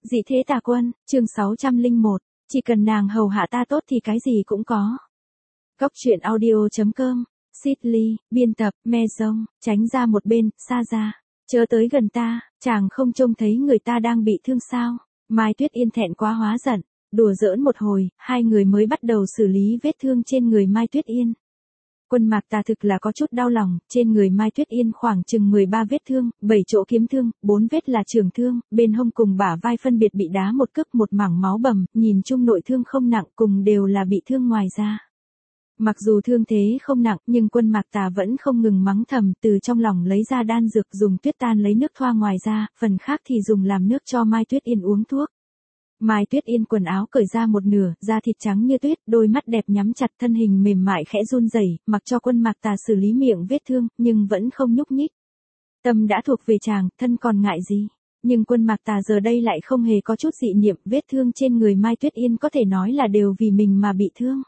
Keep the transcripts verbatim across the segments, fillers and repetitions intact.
Dị thế tà quân, chương sáu trăm lẻ một, chỉ cần nàng hầu hạ ta tốt thì cái gì cũng có. Góc truyện audio chấm com, Sidley, biên tập, me rông, tránh ra một bên, xa ra, chớ tới gần ta, chàng không trông thấy người ta đang bị thương sao. Mai Tuyết Yên thẹn quá hóa giận, đùa giỡn một hồi, hai người mới bắt đầu xử lý vết thương trên người Mai Tuyết Yên. Quân Mạc Tà thực là có chút đau lòng, trên người Mai Tuyết Yên khoảng chừng mười ba vết thương, bảy chỗ kiếm thương, bốn vết là trường thương, bên hông cùng bả vai phân biệt bị đá một cước, một mảng máu bầm, nhìn chung nội thương không nặng, cùng đều là bị thương ngoài da. Mặc dù thương thế không nặng, nhưng Quân Mạc Tà vẫn không ngừng mắng thầm, từ trong lòng lấy ra đan dược dùng tuyết tan lấy nước thoa ngoài da, phần khác thì dùng làm nước cho Mai Tuyết Yên uống thuốc. Mai Tuyết Yên quần áo cởi ra một nửa, da thịt trắng như tuyết, đôi mắt đẹp nhắm chặt, thân hình mềm mại khẽ run rẩy, mặc cho Quân Mạc Tà xử lý miệng vết thương, nhưng vẫn không nhúc nhích. Tâm đã thuộc về chàng, thân còn ngại gì? Nhưng Quân Mạc Tà giờ đây lại không hề có chút dị niệm, vết thương trên người Mai Tuyết Yên có thể nói là đều vì mình mà bị thương.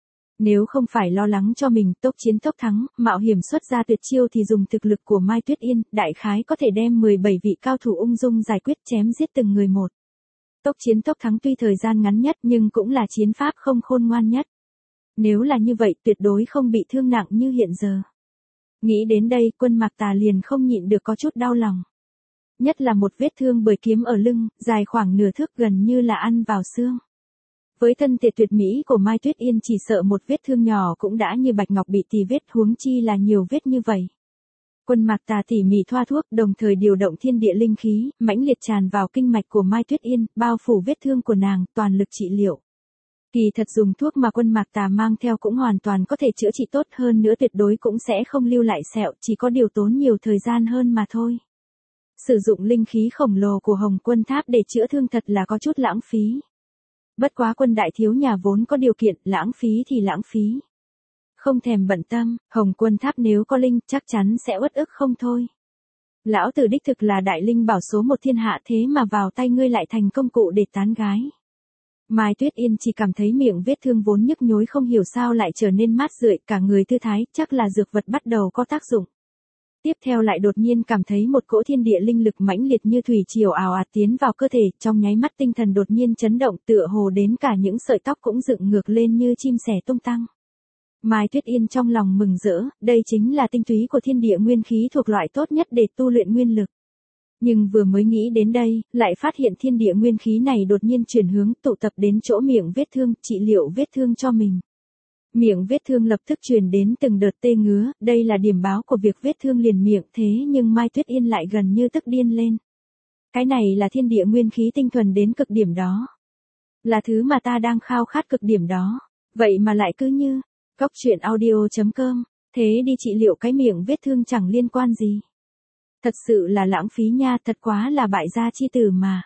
Nếu không phải lo lắng cho mình, tốc chiến tốc thắng, mạo hiểm xuất ra tuyệt chiêu thì dùng thực lực của Mai Tuyết Yên, đại khái có thể đem mười bảy vị cao thủ ung dung giải quyết, chém giết từng người một. Tốc chiến tốc thắng tuy thời gian ngắn nhất nhưng cũng là chiến pháp không khôn ngoan nhất. Nếu là như vậy tuyệt đối không bị thương nặng như hiện giờ. Nghĩ đến đây, Quân Mạc Tà liền không nhịn được có chút đau lòng. Nhất là một vết thương bởi kiếm ở lưng, dài khoảng nửa thước, gần như là ăn vào xương. Với thân thể tuyệt mỹ của Mai Tuyết Yên, chỉ sợ một vết thương nhỏ cũng đã như bạch ngọc bị tì vết, huống chi là nhiều vết như vậy. Quân Mạc Tà tỉ mỉ thoa thuốc, đồng thời điều động thiên địa linh khí, mãnh liệt tràn vào kinh mạch của Mai Tuyết Yên, bao phủ vết thương của nàng, toàn lực trị liệu. Kỳ thật dùng thuốc mà Quân Mạc Tà mang theo cũng hoàn toàn có thể chữa trị tốt hơn nữa, tuyệt đối cũng sẽ không lưu lại sẹo, chỉ có điều tốn nhiều thời gian hơn mà thôi. Sử dụng linh khí khổng lồ của Hồng Quân Tháp để chữa thương thật là có chút lãng phí. Bất quá Quân đại thiếu nhà vốn có điều kiện, lãng phí thì lãng phí. Không thèm bận tâm, Hồng Quân Tháp nếu có linh, chắc chắn sẽ uất ức không thôi. Lão tử đích thực là đại linh bảo số một thiên hạ, thế mà vào tay ngươi lại thành công cụ để tán gái. Mai Tuyết Yên chỉ cảm thấy miệng vết thương vốn nhức nhối không hiểu sao lại trở nên mát rượi, cả người thư thái, chắc là dược vật bắt đầu có tác dụng. Tiếp theo lại đột nhiên cảm thấy một cỗ thiên địa linh lực mãnh liệt như thủy triều ào ạt tiến vào cơ thể, trong nháy mắt tinh thần đột nhiên chấn động, tựa hồ đến cả những sợi tóc cũng dựng ngược lên như chim sẻ tung tăng. Mai Tuyết Yên trong lòng mừng rỡ, đây chính là tinh túy của thiên địa nguyên khí thuộc loại tốt nhất để tu luyện nguyên lực. Nhưng vừa mới nghĩ đến đây, lại phát hiện thiên địa nguyên khí này đột nhiên chuyển hướng, tụ tập đến chỗ miệng vết thương, trị liệu vết thương cho mình. Miệng vết thương lập tức truyền đến từng đợt tê ngứa, đây là điểm báo của việc vết thương liền miệng, thế nhưng Mai Tuyết Yên lại gần như tức điên lên. Cái này là thiên địa nguyên khí tinh thuần đến cực điểm đó. Là thứ mà ta đang khao khát cực điểm đó. Vậy mà lại cứ như, góc truyện audio chấm com, thế đi trị liệu cái miệng vết thương chẳng liên quan gì. Thật sự là lãng phí nha, thật quá là bại gia chi tử mà.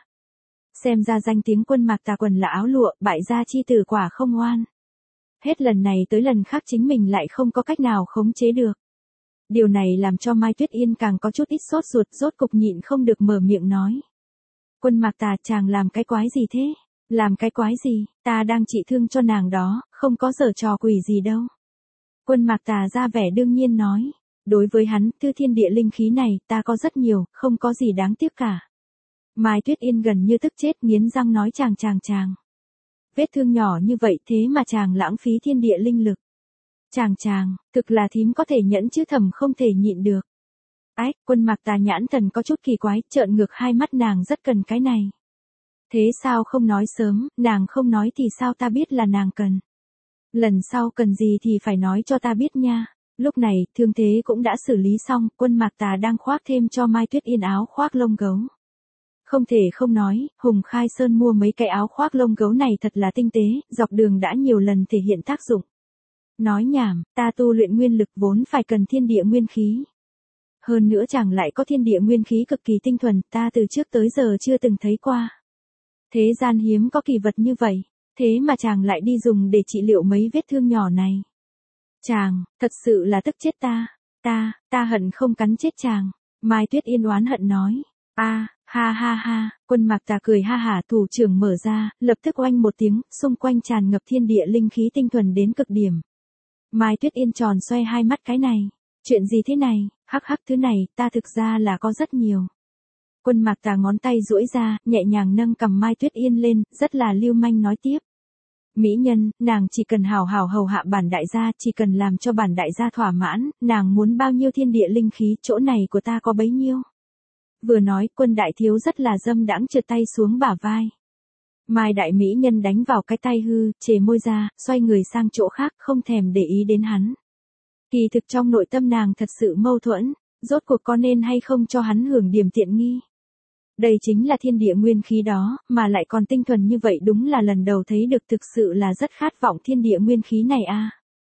Xem ra danh tiếng Quân Mạc Tà quần là áo lụa, bại gia chi tử quả không ngoan. Hết lần này tới lần khác chính mình lại không có cách nào khống chế được. Điều này làm cho Mai Tuyết Yên càng có chút ít sốt ruột, rốt cục nhịn không được mở miệng nói. Quân Mạc Tà, chàng làm cái quái gì thế? Làm cái quái gì, ta đang trị thương cho nàng đó, không có giở trò quỷ gì đâu. Quân Mạc Tà ra vẻ đương nhiên nói. Đối với hắn, thư thiên địa linh khí này, ta có rất nhiều, không có gì đáng tiếc cả. Mai Tuyết Yên gần như tức chết, nghiến răng nói chàng chàng chàng. Vết thương nhỏ như vậy thế mà chàng lãng phí thiên địa linh lực. Chàng chàng, thực là thím có thể nhẫn chứ thầm không thể nhịn được. Ách, Quân Mạc Tà nhãn thần có chút kỳ quái, trợn ngược hai mắt, nàng rất cần cái này. Thế sao không nói sớm, nàng không nói thì sao ta biết là nàng cần. Lần sau cần gì thì phải nói cho ta biết nha. Lúc này, thương thế cũng đã xử lý xong, Quân Mạc Tà đang khoác thêm cho Mai Tuyết Yên áo khoác lông gấu. Không thể không nói, Hùng Khai Sơn mua mấy cái áo khoác lông gấu này thật là tinh tế, dọc đường đã nhiều lần thể hiện tác dụng. Nói nhảm, ta tu luyện nguyên lực vốn phải cần thiên địa nguyên khí. Hơn nữa chẳng lại có thiên địa nguyên khí cực kỳ tinh thuần, ta từ trước tới giờ chưa từng thấy qua. Thế gian hiếm có kỳ vật như vậy, thế mà chàng lại đi dùng để trị liệu mấy vết thương nhỏ này. Chàng, thật sự là tức chết ta, ta, ta hận không cắn chết chàng. Mai Tuyết Yên oán hận nói. A, ha ha ha, Quân Mạc Tà cười ha hả, thủ trưởng mở ra, lập tức oanh một tiếng, xung quanh tràn ngập thiên địa linh khí tinh thuần đến cực điểm. Mai Tuyết Yên tròn xoay hai mắt, cái này, chuyện gì thế này, hắc hắc, thứ này, ta thực ra là có rất nhiều. Quân Mạc Tà ngón tay duỗi ra, nhẹ nhàng nâng cầm Mai Tuyết Yên lên, rất là lưu manh nói tiếp. Mỹ nhân, nàng chỉ cần hào hào hầu hạ bản đại gia, chỉ cần làm cho bản đại gia thỏa mãn, nàng muốn bao nhiêu thiên địa linh khí, chỗ này của ta có bấy nhiêu. Vừa nói, Quân đại thiếu rất là dâm đãng trượt tay xuống bả vai. Mai đại mỹ nhân đánh vào cái tay hư, chề môi ra, xoay người sang chỗ khác, không thèm để ý đến hắn. Kỳ thực trong nội tâm nàng thật sự mâu thuẫn, rốt cuộc có nên hay không cho hắn hưởng điểm tiện nghi. Đây chính là thiên địa nguyên khí đó, mà lại còn tinh thuần như vậy, đúng là lần đầu thấy được, thực sự là rất khát vọng thiên địa nguyên khí này a.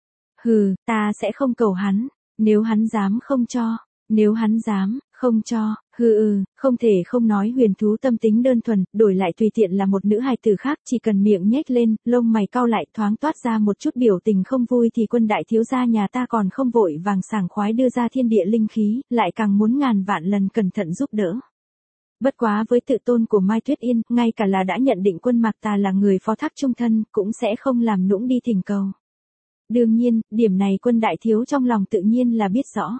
Hừ, ta sẽ không cầu hắn, nếu hắn dám không cho, nếu hắn dám không cho, hừ ừ, không thể không nói huyền thú tâm tính đơn thuần, đổi lại tùy tiện là một nữ hài tử khác, chỉ cần miệng nhếch lên, lông mày cau lại, thoáng toát ra một chút biểu tình không vui thì Quân đại thiếu gia nhà ta còn không vội vàng sảng khoái đưa ra thiên địa linh khí, lại càng muốn ngàn vạn lần cẩn thận giúp đỡ. Bất quá với tự tôn của Mai Tuyết Yên, ngay cả là đã nhận định Quân Mạc Tà là người phó thác trung thân, cũng sẽ không làm nũng đi thỉnh cầu. Đương nhiên, điểm này Quân đại thiếu trong lòng tự nhiên là biết rõ.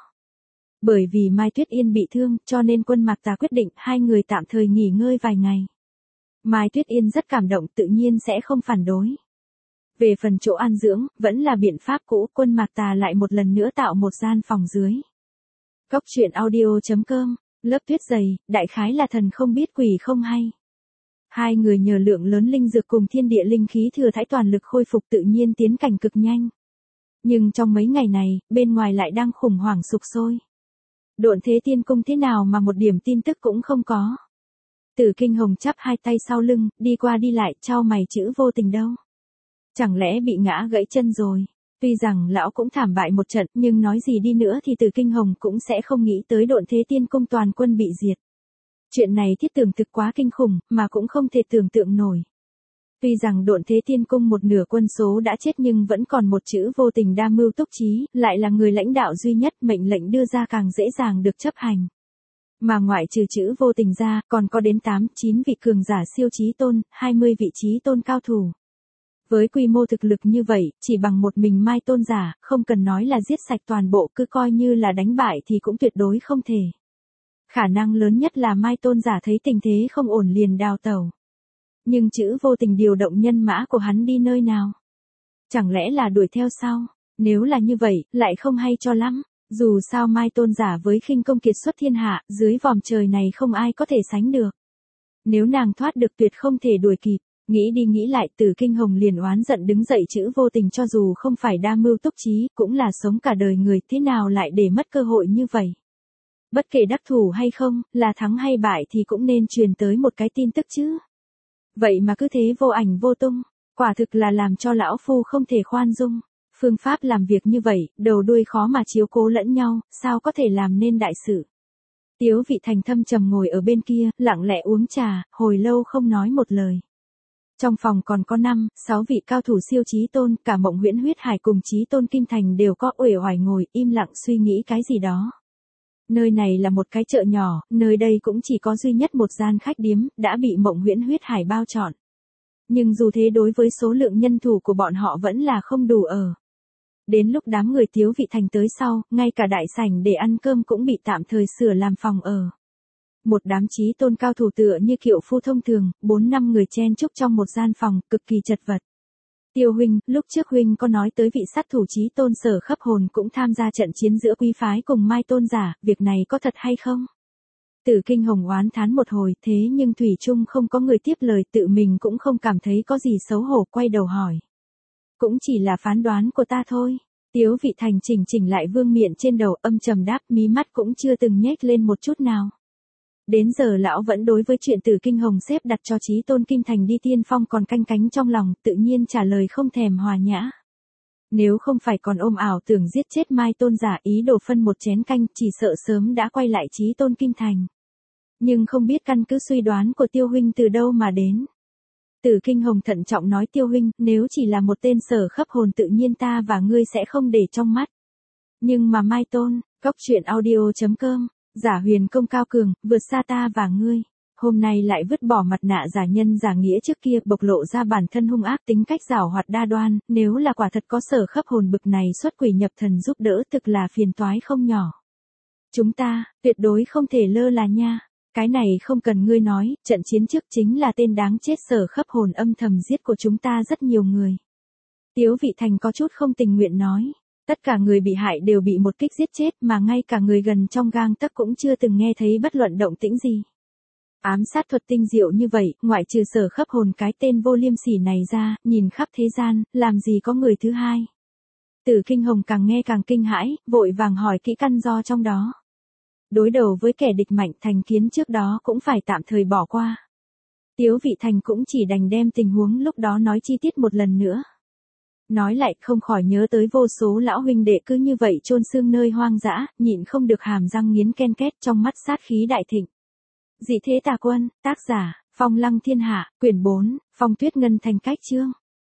Bởi vì Mai Tuyết Yên bị thương, cho nên Quân Mạc Tà quyết định hai người tạm thời nghỉ ngơi vài ngày. Mai Tuyết Yên rất cảm động, tự nhiên sẽ không phản đối. Về phần chỗ an dưỡng, vẫn là biện pháp cũ, Quân Mạc Tà lại một lần nữa tạo một gian phòng dưới. Cốc truyện audio chấm com, lớp tuyết dày, đại khái là thần không biết quỷ không hay. Hai người nhờ lượng lớn linh dược cùng thiên địa linh khí thừa thãi toàn lực khôi phục, tự nhiên tiến cảnh cực nhanh. Nhưng trong mấy ngày này, bên ngoài lại đang khủng hoảng sục sôi. Độn Thế Tiên Cung thế nào mà một điểm tin tức cũng không có. Tử Kinh Hồng chắp hai tay sau lưng, đi qua đi lại, chau mày chữ Vô Tình đâu. Chẳng lẽ bị ngã gãy chân rồi? Tuy rằng lão cũng thảm bại một trận, nhưng nói gì đi nữa thì Tử Kinh Hồng cũng sẽ không nghĩ tới Độn Thế Tiên Cung toàn quân bị diệt. Chuyện này thiết tưởng thực quá kinh khủng, mà cũng không thể tưởng tượng nổi. Tuy rằng Độn Thế Tiên Cung một nửa quân số đã chết, nhưng vẫn còn một chữ Vô Tình đa mưu túc trí, lại là người lãnh đạo duy nhất, mệnh lệnh đưa ra càng dễ dàng được chấp hành. Mà ngoại trừ chữ Vô Tình ra, còn có đến tám, chín vị cường giả siêu chí tôn, hai mươi vị chí tôn cao thủ. Với quy mô thực lực như vậy, chỉ bằng một mình Mai tôn giả, không cần nói là giết sạch toàn bộ, cứ coi như là đánh bại thì cũng tuyệt đối không thể. Khả năng lớn nhất là Mai tôn giả thấy tình thế không ổn liền đào tẩu. Nhưng chữ Vô Tình điều động nhân mã của hắn đi nơi nào? Chẳng lẽ là đuổi theo sau? Nếu là như vậy, lại không hay cho lắm. Dù sao Mai tôn giả với khinh công kiệt xuất thiên hạ, dưới vòm trời này không ai có thể sánh được. Nếu nàng thoát được tuyệt không thể đuổi kịp. Nghĩ đi nghĩ lại, Tử Kinh Hồng liền oán giận đứng dậy, chữ Vô Tình cho dù không phải đa mưu túc trí, cũng là sống cả đời người, thế nào lại để mất cơ hội như vậy? Bất kể đắc thủ hay không, là thắng hay bại thì cũng nên truyền tới một cái tin tức chứ. Vậy mà cứ thế vô ảnh vô tung, quả thực là làm cho lão phu không thể khoan dung. Phương pháp làm việc như vậy, đầu đuôi khó mà chiếu cố lẫn nhau, sao có thể làm nên đại sự. Tiếu Vị Thành thâm trầm ngồi ở bên kia, lặng lẽ uống trà, hồi lâu không nói một lời. Trong phòng còn có năm, sáu vị cao thủ siêu chí tôn, cả Mộng Huyễn Huyết Hải cùng chí tôn Kim Thành đều có uể oải ngồi im lặng suy nghĩ cái gì đó. Nơi này là một cái chợ nhỏ, nơi đây cũng chỉ có duy nhất một gian khách điếm, đã bị Mộng Huyễn Huyết Hải bao trọn. Nhưng dù thế đối với số lượng nhân thủ của bọn họ vẫn là không đủ ở. Đến lúc đám người Tiếu Vị Thành tới sau, ngay cả đại sảnh để ăn cơm cũng bị tạm thời sửa làm phòng ở. Một đám chí tôn cao thủ tựa như kiệu phu thông thường, bốn năm người chen chúc trong một gian phòng, cực kỳ chật vật. Tiêu huynh, lúc trước huynh có nói tới vị sát thủ chí tôn Sở Khấp Hồn cũng tham gia trận chiến giữa quý phái cùng Mai tôn giả, việc này có thật hay không? Tử Kinh Hồng oán thán một hồi, thế nhưng thủy chung không có người tiếp lời, tự mình cũng không cảm thấy có gì xấu hổ, quay đầu hỏi. Cũng chỉ là phán đoán của ta thôi. Tiếu Vị Thành chỉnh chỉnh lại vương miện trên đầu, âm trầm đáp, mí mắt cũng chưa từng nhếch lên một chút nào. Đến giờ lão vẫn đối với chuyện Tử Kinh Hồng xếp đặt cho chí tôn Kim Thành đi tiên phong còn canh cánh trong lòng, tự nhiên trả lời không thèm hòa nhã. Nếu không phải còn ôm ảo tưởng giết chết Mai tôn giả, ý đồ phân một chén canh, chỉ sợ sớm đã quay lại chí tôn Kim Thành. Nhưng không biết căn cứ suy đoán của Tiêu huynh từ đâu mà đến. Tử Kinh Hồng thận trọng nói, Tiêu huynh, nếu chỉ là một tên Sở Khấp Hồn tự nhiên ta và ngươi sẽ không để trong mắt. Nhưng mà Mai tôn, cốc truyện audio chấm com, giả huyền công cao cường, vượt xa ta và ngươi. Hôm nay lại vứt bỏ mặt nạ giả nhân giả nghĩa trước kia, bộc lộ ra bản thân hung ác, tính cách giảo hoạt đa đoan, nếu là quả thật có Sở Khấp Hồn bực này xuất quỷ nhập thần giúp đỡ, thực là phiền toái không nhỏ. Chúng ta, tuyệt đối không thể lơ là nha. Cái này không cần ngươi nói, trận chiến trước chính là tên đáng chết Sở Khấp Hồn âm thầm giết của chúng ta rất nhiều người. Tiếu Vị Thành có chút không tình nguyện nói. Tất cả người bị hại đều bị một kích giết chết mà ngay cả người gần trong gang tấc cũng chưa từng nghe thấy bất luận động tĩnh gì. Ám sát thuật tinh diệu như vậy, ngoại trừ Sở Khấp Hồn cái tên vô liêm sỉ này ra, nhìn khắp thế gian, làm gì có người thứ hai. Tử Kinh Hồng càng nghe càng kinh hãi, vội vàng hỏi kỹ căn do trong đó. Đối đầu với kẻ địch mạnh, Thành Kiến trước đó cũng phải tạm thời bỏ qua. Tiếu Vị Thành cũng chỉ đành đem tình huống lúc đó nói chi tiết một lần nữa. Nói lại không khỏi nhớ tới vô số lão huynh đệ cứ như vậy chôn xương nơi hoang dã, nhịn không được hàm răng nghiến ken két, trong mắt sát khí đại thịnh. Dị Thế Tà Quân, tác giả, Phong Lăng Thiên Hạ, quyển bốn, Phong Tuyết Ngân Thành cách chương.